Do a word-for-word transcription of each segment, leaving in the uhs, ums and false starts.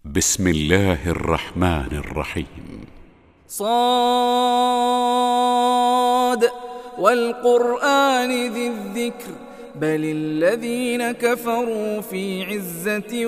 بسم الله الرحمن الرحيم. صاد والقرآن ذي الذكر بل الذين كفروا في عزة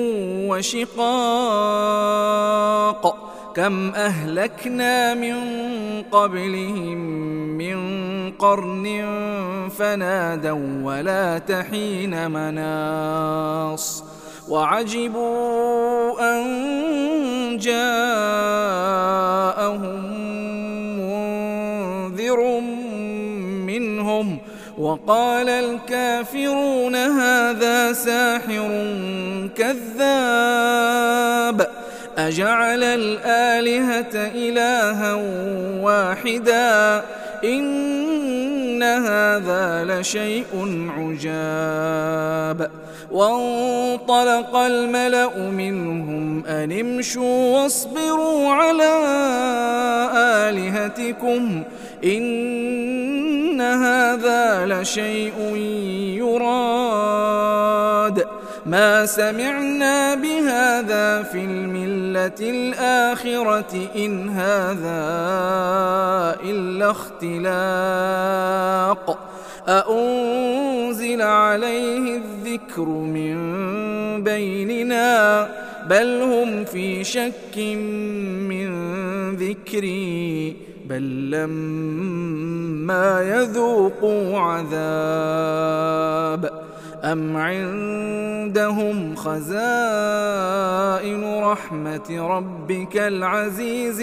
وشقاق كم أهلكنا من قبلهم من قرن فنادوا ولا تحين مناص وعجبوا أن جاءهم منذر منهم وقال الكافرون هذا ساحر كذاب أجعل الآلهة إلها واحدا إن هذا لشيء عجاب وانطلق الملأ منهم أن امشوا واصبروا على آلهتكم إن هذا لشيء يراد ما سمعنا بهذا في الملة الآخرة إن هذا إلا اختلاق أأنزل عليه الذكر من بيننا بل هم في شك من ذكري بل لما يذوقوا عذاب أم عندهم خزائن رحمة ربك العزيز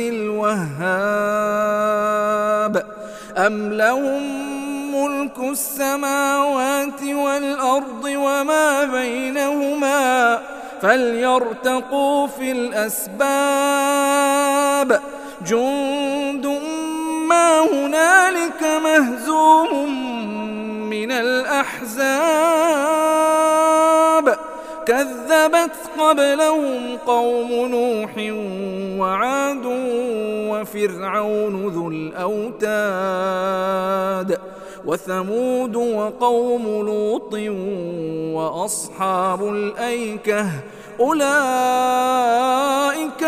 الوهاب أم لهم ملك السماوات والأرض وما بينهما فليرتقوا في الأسباب جند ما هنالك مهزوم من الأحزاب كذبت قبلهم قوم نوح وعاد وفرعون ذو الأوتاد وثمود وقوم لوط وأصحاب الأيكة أولئك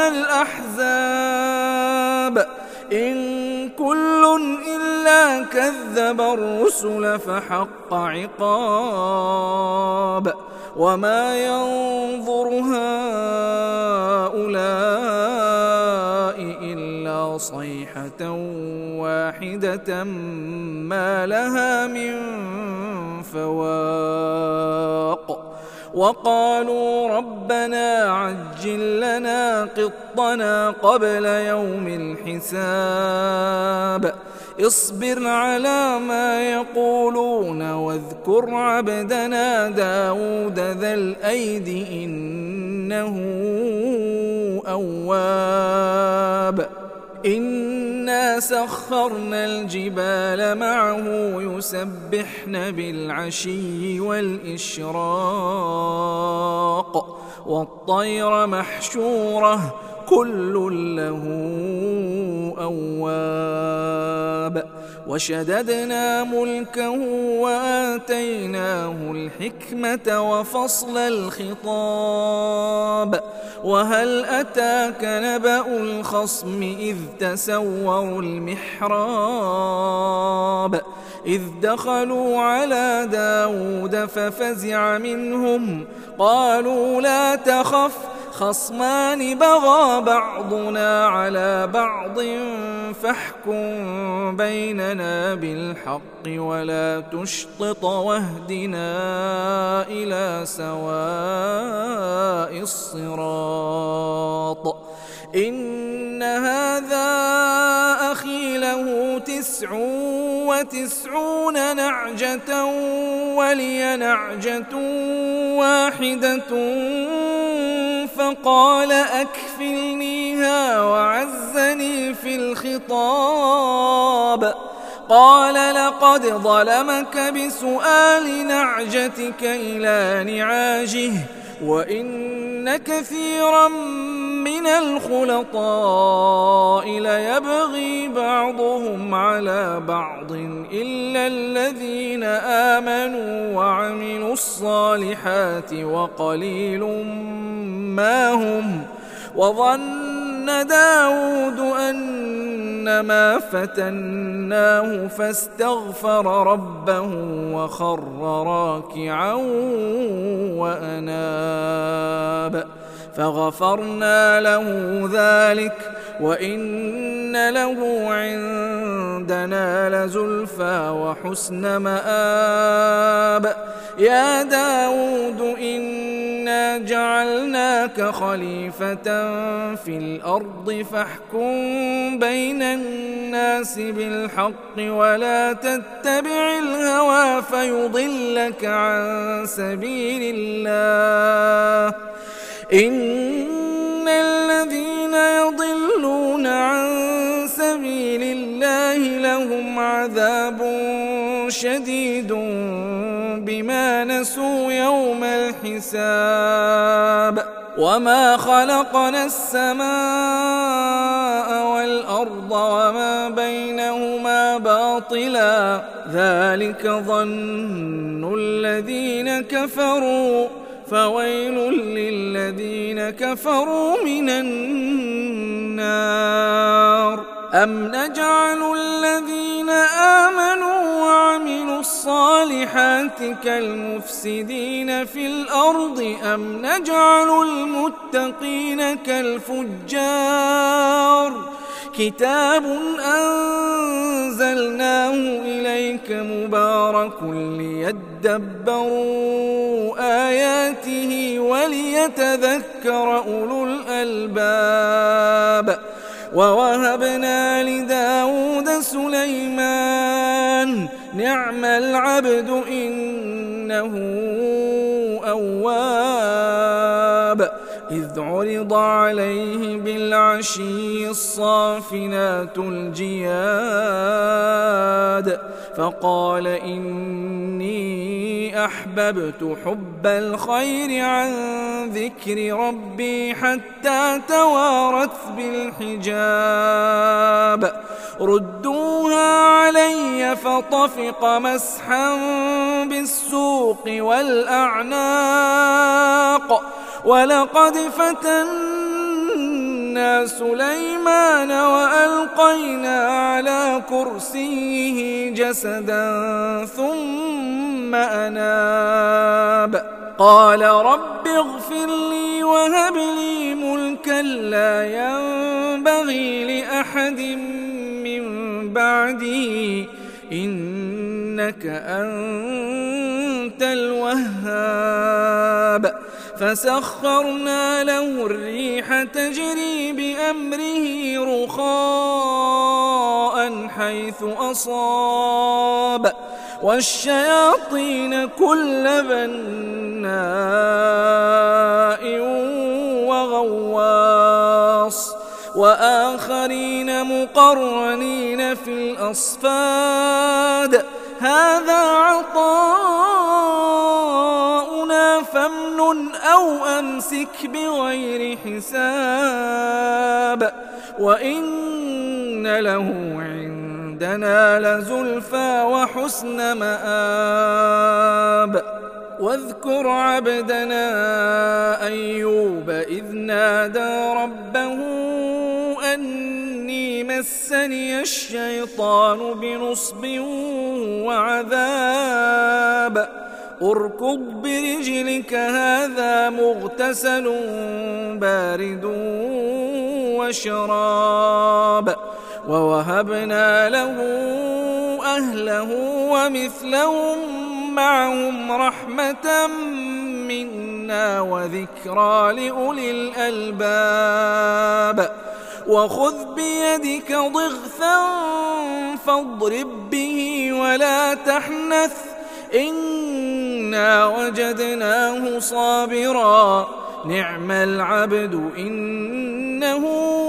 الأحزاب إن كل إلا كذب الرسل فحق عقاب وما ينظر هؤلاء إلا صيحة واحدة ما لها من فواق وقالوا ربنا عجل لنا قطنا قبل يوم الحساب اصبر على ما يقولون واذكر عبدنا داود ذا الأيد إنه أواب إنا سخرنا الجبال معه يسبحن بالعشي والإشراق والطير محشورة كل له أواب وشددنا ملكه وآتيناه الحكمة وفصل الخطاب وهل أتاك نبأ الخصم إذ تسوروا المحراب إذ دخلوا على داود ففزع منهم قالوا لا تخف خصمان بغى بعضنا على بعض فاحكم بيننا بالحق ولا تشطط واهدنا إلى سواء الصراط إن هذا أخي له تسع وتسعون نعجة ولي نعجة واحدة فقال أكفلنيها وعزني في الخطاب قال لقد ظلمك بسؤال نعجتك إلى نعاجه وإن كثيرا من الخلطاء ليبغي بعضهم على بعض إلا الذين آمنوا وعملوا الصالحات وقليل ما هم وظن داود أنما فتناه فاستغفر ربه وخر راكعا وأناب فغفرنا له ذلك وإن له عندنا لزلفى وحسن مآب يا داود إنا جعلناك خليفة في الأرض فاحكم بين الناس بالحق ولا تتبع الهوى فيضلك عن سبيل الله إن الذين يضلون عن سبيل الله لهم عذاب شديد بما نسوا يوم الحساب وما خلقنا السماء والأرض وما بينهما باطلا ذلك ظن الذين كفروا فويل للذين كفروا من النار أم نجعل الذين آمنوا وعملوا الصالحات كالمفسدين في الأرض أم نجعل المتقين كالفجار كتاب أنزلناه إليك مبارك ليدبروا آياته وليتذكر أولو الألباب ووهبنا لداود سليمان نعم العبد إنه أواب إذ عرض عليه بالعشي الصافنات الجياد فقال إني أحببت حب الخير عن ذكر ربي حتى توارت بالحجاب ردوها علي فطفق مسحا بالسوق والأعناق ولقد فتنا سليمان وألقينا على كرسيه جسدا ثم أناب قال رب اغفر لي وهب لي ملكا لا ينبغي لأحد من بعدي إنك أنت الوهاب فسخرنا له الريح تجري بأمره رخاء حيث أصاب والشياطين كل بناء وغواص وآخرين مقرنين في الأصفاد هذا عطاؤنا فامنن أو أمسك بغير حساب وإن له عندنا لزلفى وحسن مآب واذكر عبدنا أيوب إذ نادى ربه أني مسني الشيطان بنصب وعذاب اركض برجلك هذا مغتسل بارد وشراب ووهبنا له أهله ومثلهم معهم رحمة منا وذكرى لأولي الألباب وخذ بيدك ضغثا فاضرب به ولا تحنث إنا وجدناه صابرا نعم العبد إنه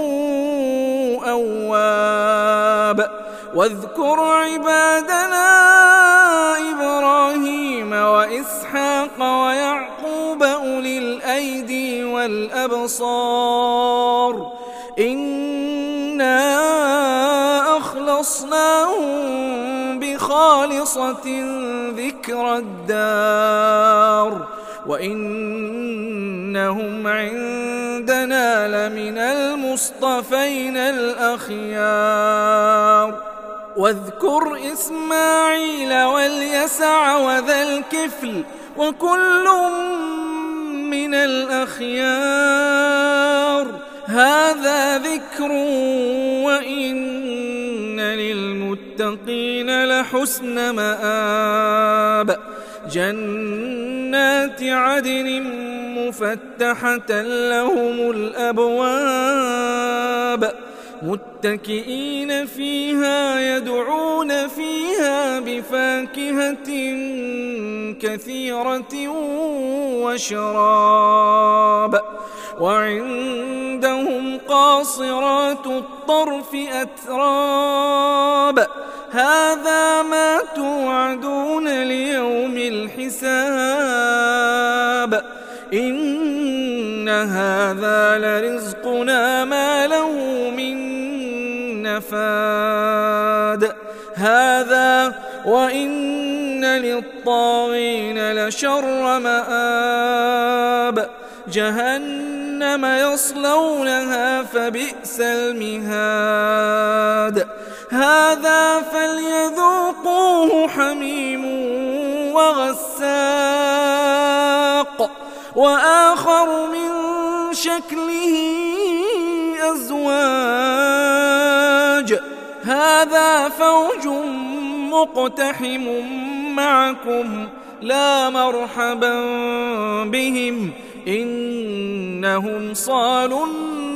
أواب واذكر عبادنا إبراهيم وإسحاق ويعقوب أولي الأيدي والأبصار إنا أخلصناهم بخالصة ذكر الدار وإن إنهم عندنا لمن المصطفين الأخيار واذكر إسماعيل واليسع وذا الكفل وكل من الأخيار هذا ذكر وإن للمتقين لحسن مآب جنات عدن مفتحة لهم الأبواب متكئين فيها يدعون فيها بفاكهة كثيرة وشراب وعندهم قاصرات الطرف أتراب هذا ما توعدون ليوم الحساب إن هذا لرزقنا ما له من نفاد هذا وإن للطاغين لشر مآب جهنم يصلونها فبئس المهاد هذا فليذوقوه حميم وغساق وآخر من شكله أزواج هذا فوج مقتحم معكم لا مرحبا بهم إنهم صالوا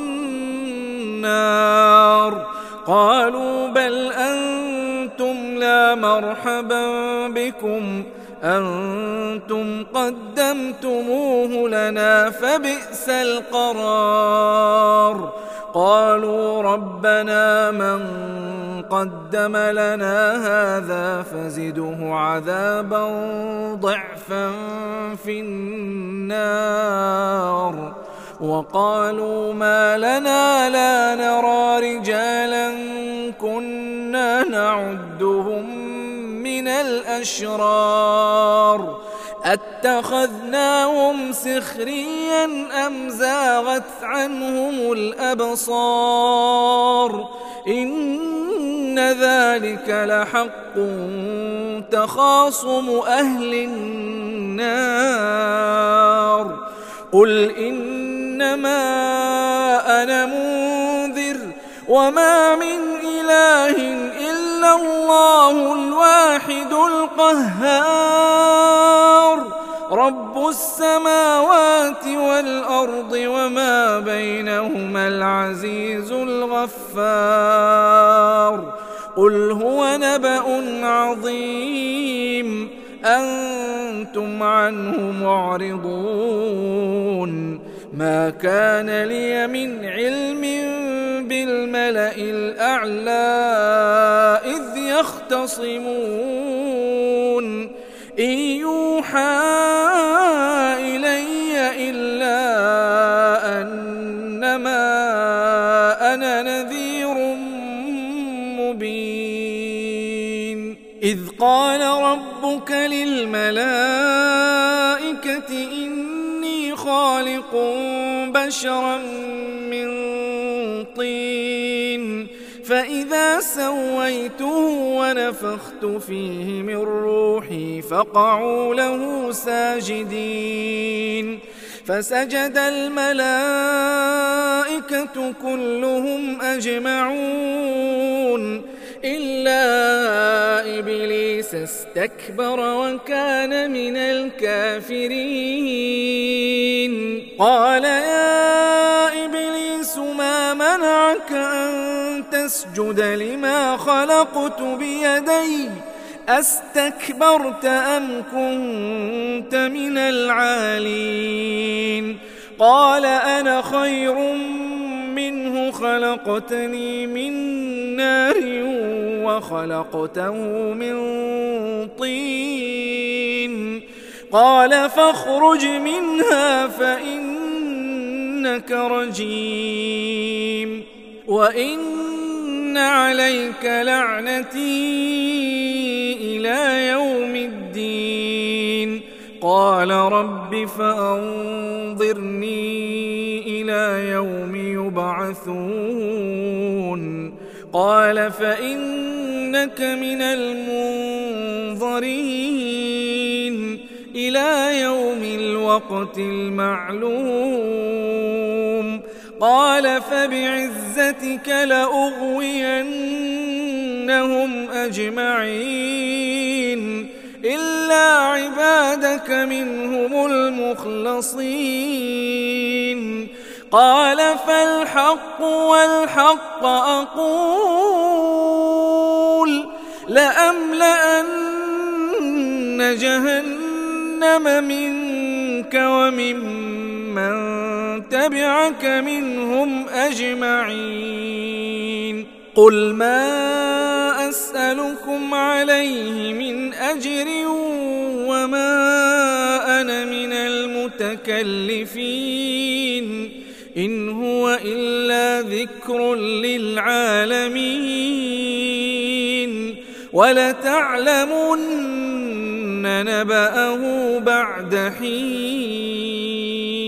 النار قالوا بل أنتم لا مرحبا بكم أنتم قدمتموه لنا فبئس القرار قالوا ربنا من قدم لنا هذا فزده عذابا ضعفا في النار وقالوا ما لنا لا نرى رجالا كنا نعدهم من الأشرار أتخذناهم سخريا أم زاغت عنهم الأبصار إن ذلك لحق تخاصم أهل النار قل إنما أنا منذر وما من إله إلا الله الواحد القهار رب السماوات والأرض وما بينهما العزيز الغفار قل هو نبأ عظيم أنتم عنه معرضون ما كان لي من علم بالملأ الأعلى إذ يختصمون إن يوحى إلي إلا أنما أنا نذير مبين إذ قال ربك للملائكة إني خالق بشرا من طين فإذا سويته ونفخت فيه من روحي فقعوا له ساجدين فسجد الملائكة كلهم أجمعون إلا إبليس استكبر وكان من الكافرين قال يا إبليس ما منعك أن تسجد لما خلقت بيدي أستكبرت أم كنت من العالين قال أنا خير منه خلقتني من نار وخلقته من طين قال فاخرج منها فإنك رجيم وإن عليك لعنتي إلى يوم الدين قال رب فأنظرني إلى يوم يبعثون قال فإنك من المنظرين إلى يوم الوقت المعلوم قال فبعزتك لأغوينهم أجمعين إلا عبادك منهم المخلصين قال فالحق والحق أقول لأملأن جهنم منك وممن تبعك منهم أجمعين قل ما أسألكم عليه من أجر وما أنا من المتكلفين إن هو إلا ذكر للعالمين ولتعلمن نبأه بعد حين